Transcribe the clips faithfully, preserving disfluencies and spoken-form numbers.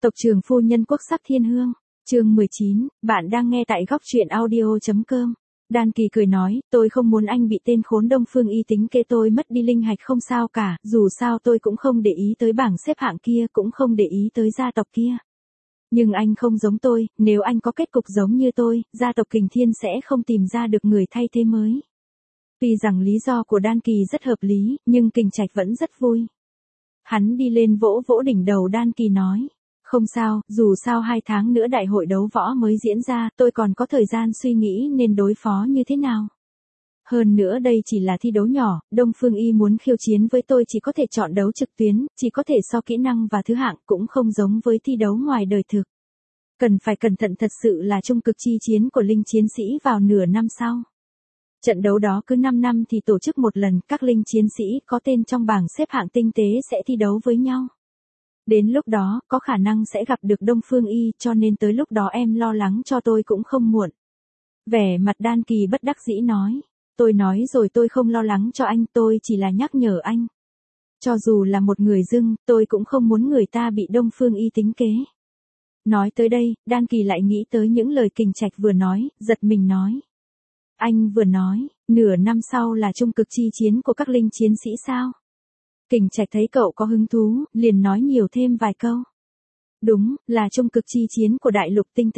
Tộc trưởng phu nhân quốc sắc thiên hương, chương mười chín, bạn đang nghe tại góc truyện audio.com. Đan Kỳ cười nói, tôi không muốn anh bị tên khốn Đông Phương Y tính kế tôi mất đi linh hạch không sao cả, dù sao tôi cũng không để ý tới bảng xếp hạng kia, cũng không để ý tới gia tộc kia. Nhưng anh không giống tôi, nếu anh có kết cục giống như tôi, gia tộc Kình Thiên sẽ không tìm ra được người thay thế mới. Tuy rằng lý do của Đan Kỳ rất hợp lý, nhưng Kình Trạch vẫn rất vui. Hắn đi lên vỗ vỗ đỉnh đầu Đan Kỳ nói. Không sao, dù sao hai tháng nữa đại hội đấu võ mới diễn ra, tôi còn có thời gian suy nghĩ nên đối phó như thế nào. Hơn nữa đây chỉ là thi đấu nhỏ, Đông Phương Y muốn khiêu chiến với tôi chỉ có thể chọn đấu trực tuyến, chỉ có thể so kỹ năng và thứ hạng, cũng không giống với thi đấu ngoài đời thực. Cần phải cẩn thận thật sự là trung cực chi chiến của linh chiến sĩ vào nửa năm sau. Trận đấu đó cứ năm năm thì tổ chức một lần, các linh chiến sĩ có tên trong bảng xếp hạng tinh tế sẽ thi đấu với nhau. Đến lúc đó, có khả năng sẽ gặp được Đông Phương Y, cho nên tới lúc đó em lo lắng cho tôi cũng không muộn. Vẻ mặt Đan Kỳ bất đắc dĩ nói. Tôi nói rồi tôi không lo lắng cho anh, tôi chỉ là nhắc nhở anh. Cho dù là một người dưng, tôi cũng không muốn người ta bị Đông Phương Y tính kế. Nói tới đây, Đan Kỳ lại nghĩ tới những lời Kình Trạch vừa nói, giật mình nói. Anh vừa nói, nửa năm sau là trung cực chi chiến của các linh chiến sĩ sao? Kình Trạch thấy cậu có hứng thú, liền nói nhiều thêm vài câu. Đúng, là trung cực chi chiến của đại lục tinh tế.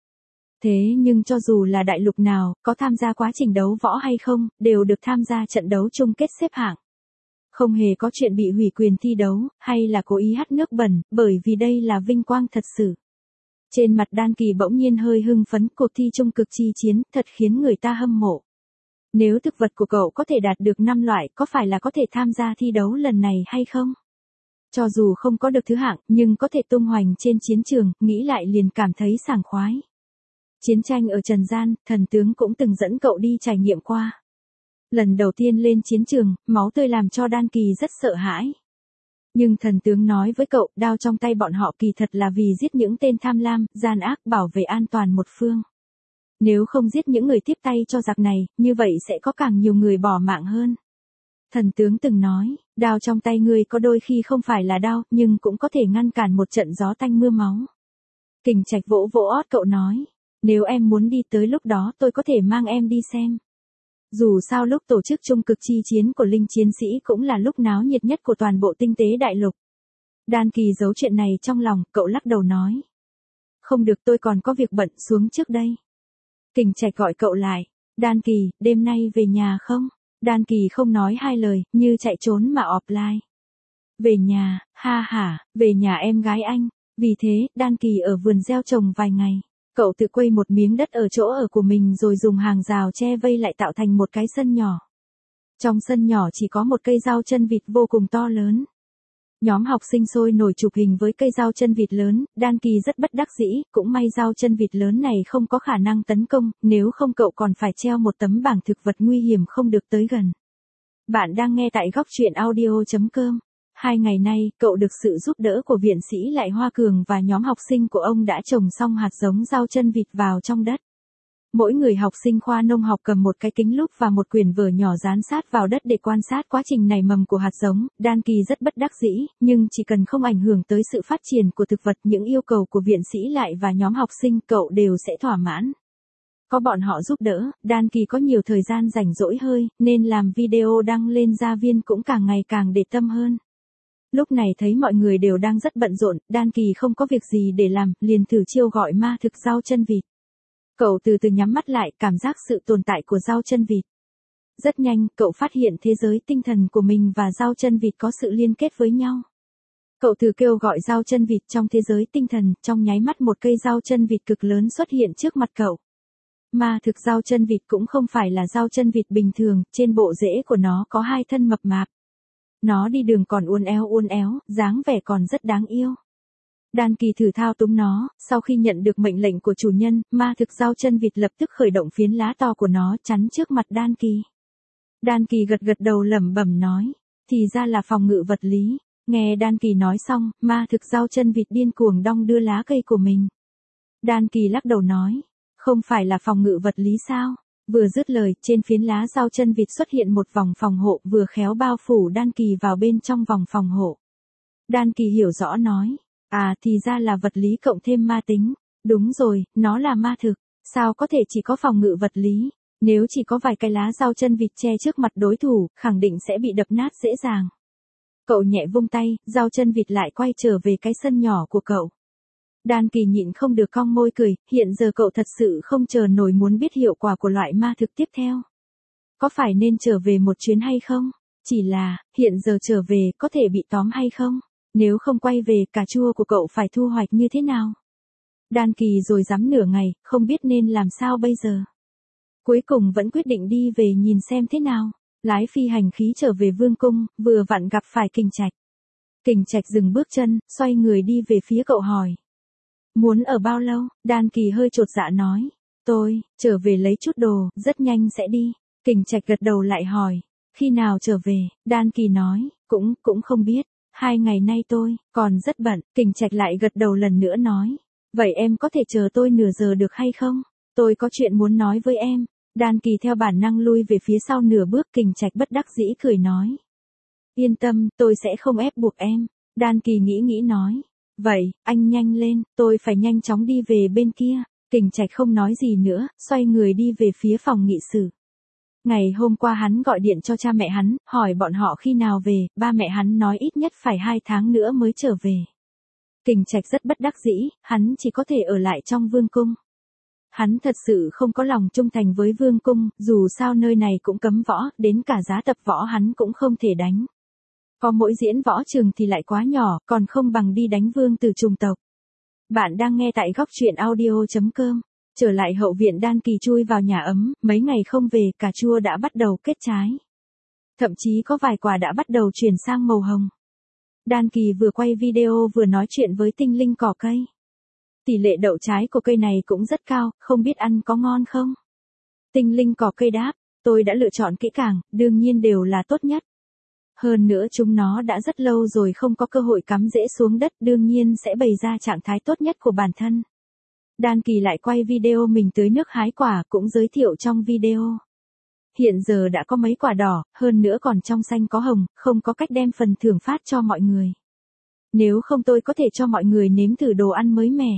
Thế nhưng cho dù là đại lục nào, có tham gia quá trình đấu võ hay không, đều được tham gia trận đấu chung kết xếp hạng. Không hề có chuyện bị hủy quyền thi đấu, hay là cố ý hắt nước bẩn, bởi vì đây là vinh quang thật sự. Trên mặt Đan Kỳ bỗng nhiên hơi hưng phấn, cuộc thi trung cực chi chiến, thật khiến người ta hâm mộ. Nếu thực vật của cậu có thể đạt được năm loại, có phải là có thể tham gia thi đấu lần này hay không? Cho dù không có được thứ hạng, nhưng có thể tung hoành trên chiến trường, nghĩ lại liền cảm thấy sảng khoái. Chiến tranh ở Trần gian, thần tướng cũng từng dẫn cậu đi trải nghiệm qua. Lần đầu tiên lên chiến trường, máu tươi làm cho Đan Kỳ rất sợ hãi. Nhưng thần tướng nói với cậu, đao trong tay bọn họ kỳ thật là vì giết những tên tham lam, gian ác, bảo vệ an toàn một phương. Nếu không giết những người tiếp tay cho giặc này, như vậy sẽ có càng nhiều người bỏ mạng hơn. Thần tướng từng nói, đao trong tay ngươi có đôi khi không phải là đao, nhưng cũng có thể ngăn cản một trận gió tanh mưa máu. Kình Trạch vỗ vỗ ót cậu nói, nếu em muốn đi tới lúc đó tôi có thể mang em đi xem. Dù sao lúc tổ chức trung cực chi chiến của linh chiến sĩ cũng là lúc náo nhiệt nhất của toàn bộ tinh tế đại lục. Đan Kỳ giấu chuyện này trong lòng, cậu lắc đầu nói. Không được, tôi còn có việc bận, xuống trước đây. Kình Trạch gọi cậu lại. Đan Kỳ, đêm nay về nhà không? Đan Kỳ không nói hai lời, như chạy trốn mà offline. Về nhà, ha hả, về nhà em gái anh. Vì thế, Đan Kỳ ở vườn gieo trồng vài ngày. Cậu tự quây một miếng đất ở chỗ ở của mình rồi dùng hàng rào che vây lại tạo thành một cái sân nhỏ. Trong sân nhỏ chỉ có một cây dao chân vịt vô cùng to lớn. Nhóm học sinh sôi nổi chụp hình với cây dao chân vịt lớn, Đan Kỳ rất bất đắc dĩ, cũng may dao chân vịt lớn này không có khả năng tấn công, nếu không cậu còn phải treo một tấm bảng thực vật nguy hiểm không được tới gần. Bạn đang nghe tại góc truyện audio.com. Hai ngày nay, cậu được sự giúp đỡ của viện sĩ Lại Hoa Cường và nhóm học sinh của ông đã trồng xong hạt giống dao chân vịt vào trong đất. Mỗi người học sinh khoa nông học cầm một cái kính lúp và một quyển vở nhỏ dán sát vào đất để quan sát quá trình nảy mầm của hạt giống. Đan Kỳ rất bất đắc dĩ, nhưng chỉ cần không ảnh hưởng tới sự phát triển của thực vật, những yêu cầu của viện sĩ Lại và nhóm học sinh cậu đều sẽ thỏa mãn. Có bọn họ giúp đỡ, Đan Kỳ có nhiều thời gian rảnh rỗi hơi, nên làm video đăng lên gia viên cũng càng ngày càng để tâm hơn. Lúc này thấy mọi người đều đang rất bận rộn, Đan Kỳ không có việc gì để làm, liền thử chiêu gọi ma thực dao chân vịt. Cậu từ từ nhắm mắt lại, cảm giác sự tồn tại của dao chân vịt. Rất nhanh, cậu phát hiện thế giới tinh thần của mình và dao chân vịt có sự liên kết với nhau. Cậu thử kêu gọi dao chân vịt trong thế giới tinh thần, trong nháy mắt một cây dao chân vịt cực lớn xuất hiện trước mặt cậu. Ma thực dao chân vịt cũng không phải là dao chân vịt bình thường, trên bộ rễ của nó có hai thân mập mạp. Nó đi đường còn uốn éo uốn éo, dáng vẻ còn rất đáng yêu. Đan Kỳ thử thao túng nó, sau khi nhận được mệnh lệnh của chủ nhân, ma thực dao chân vịt lập tức khởi động phiến lá to của nó chắn trước mặt Đan Kỳ. Đan Kỳ gật gật đầu lẩm bẩm nói, thì ra là phòng ngự vật lý. Nghe Đan Kỳ nói xong, ma thực dao chân vịt điên cuồng đong đưa lá cây của mình. Đan Kỳ lắc đầu nói, không phải là phòng ngự vật lý sao? Vừa dứt lời, trên phiến lá dao chân vịt xuất hiện một vòng phòng hộ, vừa khéo bao phủ Đan Kỳ vào bên trong vòng phòng hộ. Đan Kỳ hiểu rõ nói, À thì ra là vật lý cộng thêm ma tính. Đúng rồi, nó là ma thực. Sao có thể chỉ có phòng ngự vật lý? Nếu chỉ có vài cái lá rau chân vịt che trước mặt đối thủ, khẳng định sẽ bị đập nát dễ dàng. Cậu nhẹ vung tay, rau chân vịt lại quay trở về cái sân nhỏ của cậu. Đan Kỳ nhịn không được cong môi cười, hiện giờ cậu thật sự không chờ nổi muốn biết hiệu quả của loại ma thực tiếp theo. Có phải nên trở về một chuyến hay không? Chỉ là, hiện giờ trở về có thể bị tóm hay không? Nếu không quay về, cà chua của cậu phải thu hoạch như thế nào? Đan Kỳ rồi dám nửa ngày, không biết nên làm sao bây giờ. Cuối cùng vẫn quyết định đi về nhìn xem thế nào. Lái phi hành khí trở về vương cung, vừa vặn gặp phải Kình Trạch. Kình Trạch dừng bước chân, xoay người đi về phía cậu hỏi. Muốn ở bao lâu? Đan Kỳ hơi chột dạ nói. Tôi, trở về lấy chút đồ, rất nhanh sẽ đi. Kình Trạch gật đầu lại hỏi. Khi nào trở về? Đan Kỳ nói, cũng, cũng không biết. Hai ngày nay tôi, còn rất bận. Kình Trạch lại gật đầu lần nữa nói. Vậy em có thể chờ tôi nửa giờ được hay không? Tôi có chuyện muốn nói với em. Đan Kỳ theo bản năng lui về phía sau nửa bước. Kình Trạch bất đắc dĩ cười nói. Yên tâm, tôi sẽ không ép buộc em. Đan Kỳ nghĩ nghĩ nói. Vậy, anh nhanh lên, tôi phải nhanh chóng đi về bên kia. Kình Trạch không nói gì nữa, xoay người đi về phía phòng nghị sự. Ngày hôm qua hắn gọi điện cho cha mẹ hắn, hỏi bọn họ khi nào về, ba mẹ hắn nói ít nhất phải hai tháng nữa mới trở về. Kình Trạch rất bất đắc dĩ, hắn chỉ có thể ở lại trong vương cung. Hắn thật sự không có lòng trung thành với vương cung, dù sao nơi này cũng cấm võ, đến cả giá tập võ hắn cũng không thể đánh. Có mỗi diễn võ trường thì lại quá nhỏ, còn không bằng đi đánh vương từ trùng tộc. Bạn đang nghe tại góc truyện audio chấm com. Trở lại hậu viện, Đan Kỳ chui vào nhà ấm, mấy ngày không về, cà chua đã bắt đầu kết trái. Thậm chí có vài quả đã bắt đầu chuyển sang màu hồng. Đan Kỳ vừa quay video vừa nói chuyện với tinh linh cỏ cây. Tỷ lệ đậu trái của cây này cũng rất cao, không biết ăn có ngon không? Tinh linh cỏ cây đáp, tôi đã lựa chọn kỹ càng, đương nhiên đều là tốt nhất. Hơn nữa chúng nó đã rất lâu rồi không có cơ hội cắm rễ xuống đất, đương nhiên sẽ bày ra trạng thái tốt nhất của bản thân. Đan Kỳ lại quay video mình tưới nước hái quả, cũng giới thiệu trong video. Hiện giờ đã có mấy quả đỏ, hơn nữa còn trong xanh có hồng, không có cách đem phần thưởng phát cho mọi người. Nếu không tôi có thể cho mọi người nếm thử đồ ăn mới mẻ.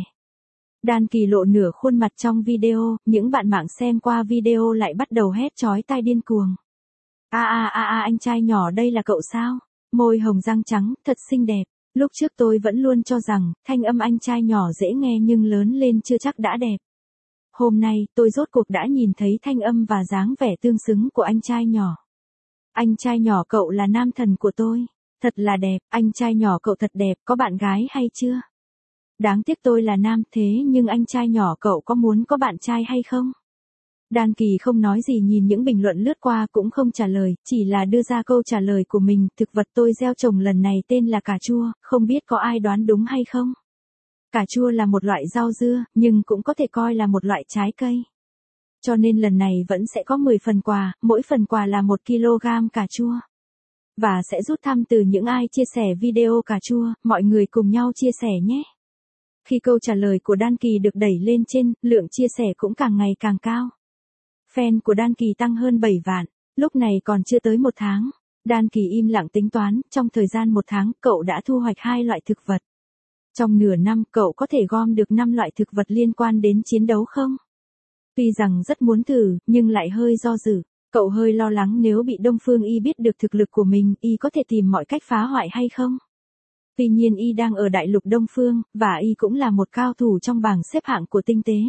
Đan Kỳ lộ nửa khuôn mặt trong video, những bạn mạng xem qua video lại bắt đầu hét chói tai điên cuồng. A a a a anh trai nhỏ đây là cậu sao? Môi hồng răng trắng, thật xinh đẹp. Lúc trước tôi vẫn luôn cho rằng, thanh âm anh trai nhỏ dễ nghe nhưng lớn lên chưa chắc đã đẹp. Hôm nay, tôi rốt cuộc đã nhìn thấy thanh âm và dáng vẻ tương xứng của anh trai nhỏ. Anh trai nhỏ cậu là nam thần của tôi. Thật là đẹp, anh trai nhỏ cậu thật đẹp, có bạn gái hay chưa? Đáng tiếc tôi là nam, thế nhưng anh trai nhỏ cậu có muốn có bạn trai hay không? Đan Kỳ không nói gì, nhìn những bình luận lướt qua cũng không trả lời, chỉ là đưa ra câu trả lời của mình. Thực vật tôi gieo trồng lần này tên là cà chua, không biết có ai đoán đúng hay không? Cà chua là một loại rau dưa, nhưng cũng có thể coi là một loại trái cây. Cho nên lần này vẫn sẽ có mười phần quà, mỗi phần quà là một ki lô gam cà chua. Và sẽ rút thăm từ những ai chia sẻ video cà chua, mọi người cùng nhau chia sẻ nhé. Khi câu trả lời của Đan Kỳ được đẩy lên trên, lượng chia sẻ cũng càng ngày càng cao. Fan của Đan Kỳ tăng hơn bảy vạn, lúc này còn chưa tới một tháng. Đan Kỳ im lặng tính toán, trong thời gian một tháng, cậu đã thu hoạch hai loại thực vật. Trong nửa năm, cậu có thể gom được năm loại thực vật liên quan đến chiến đấu không? Tuy rằng rất muốn thử, nhưng lại hơi do dự. Cậu hơi lo lắng nếu bị Đông Phương Y biết được thực lực của mình, Y có thể tìm mọi cách phá hoại hay không? Tuy nhiên Y đang ở đại lục Đông Phương, và Y cũng là một cao thủ trong bảng xếp hạng của tinh tế.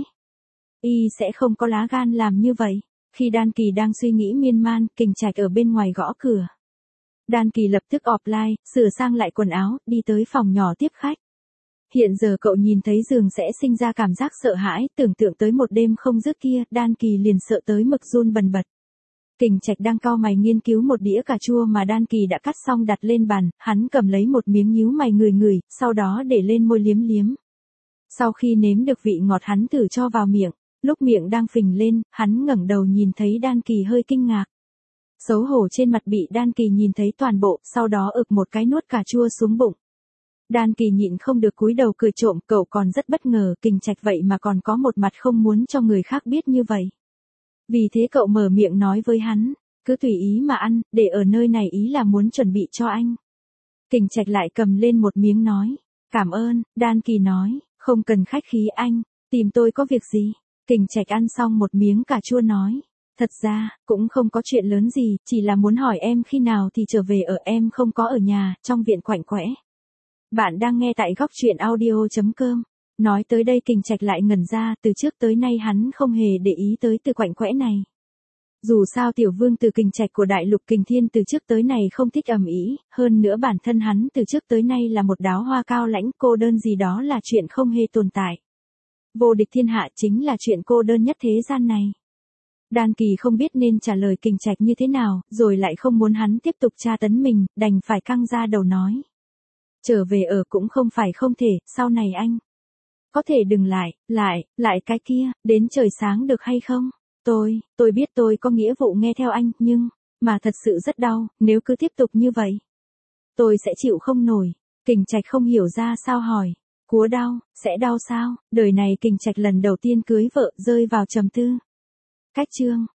Y sẽ không có lá gan làm như vậy. Khi Đan Kỳ đang suy nghĩ miên man, Kình Trạch ở bên ngoài gõ cửa. Đan Kỳ lập tức offline, sửa sang lại quần áo, đi tới phòng nhỏ tiếp khách. Hiện giờ cậu nhìn thấy giường sẽ sinh ra cảm giác sợ hãi, tưởng tượng tới một đêm không dứt kia, Đan Kỳ liền sợ tới mực run bần bật. Kình Trạch đang cau mày nghiên cứu một đĩa cà chua mà Đan Kỳ đã cắt xong đặt lên bàn, hắn cầm lấy một miếng nhíu mày ngửi ngửi, sau đó để lên môi liếm liếm. Sau khi nếm được vị ngọt hắn thử cho vào miệng, lúc miệng đang phình lên, hắn ngẩng đầu nhìn thấy Đan Kỳ hơi kinh ngạc. Xấu hổ trên mặt bị Đan Kỳ nhìn thấy toàn bộ, sau đó ực một cái nuốt cà chua xuống bụng. Đan Kỳ nhịn không được cúi đầu cười trộm, cậu còn rất bất ngờ, Kình Trạch vậy mà còn có một mặt không muốn cho người khác biết như vậy. Vì thế cậu mở miệng nói với hắn, cứ tùy ý mà ăn, để ở nơi này ý là muốn chuẩn bị cho anh. Kình Trạch lại cầm lên một miếng nói, Cảm ơn, Đan Kỳ nói, không cần khách khí anh, tìm tôi có việc gì? Kình Trạch ăn xong một miếng cà chua nói. Thật ra, cũng không có chuyện lớn gì, chỉ là muốn hỏi em khi nào thì trở về ở em không có ở nhà, trong viện quạnh quẽ. Bạn đang nghe tại góc truyện audio.com. Nói tới đây Kình Trạch lại ngẩn ra, từ trước tới nay hắn không hề để ý tới từ quạnh quẽ này. Dù sao tiểu vương từ Kình Trạch của đại lục Kình Thiên từ trước tới này không thích ầm ĩ, hơn nữa bản thân hắn từ trước tới nay là một đáo hoa cao lãnh, cô đơn gì đó là chuyện không hề tồn tại. Vô địch thiên hạ chính là chuyện cô đơn nhất thế gian này. Đan Kỳ không biết nên trả lời Kình Trạch như thế nào, rồi lại không muốn hắn tiếp tục tra tấn mình, đành phải căng ra đầu nói. Trở về ở cũng không phải không thể, sau này anh có thể đừng lại, lại, lại cái kia, đến trời sáng được hay không? Tôi, tôi biết tôi có nghĩa vụ nghe theo anh, nhưng, mà thật sự rất đau, nếu cứ tiếp tục như vậy. Tôi sẽ chịu không nổi. Kình Trạch không hiểu ra sao hỏi. Cúa đau, sẽ đau sao? Đời này Kình Trạch lần đầu tiên cưới vợ rơi vào trầm tư. Cách chương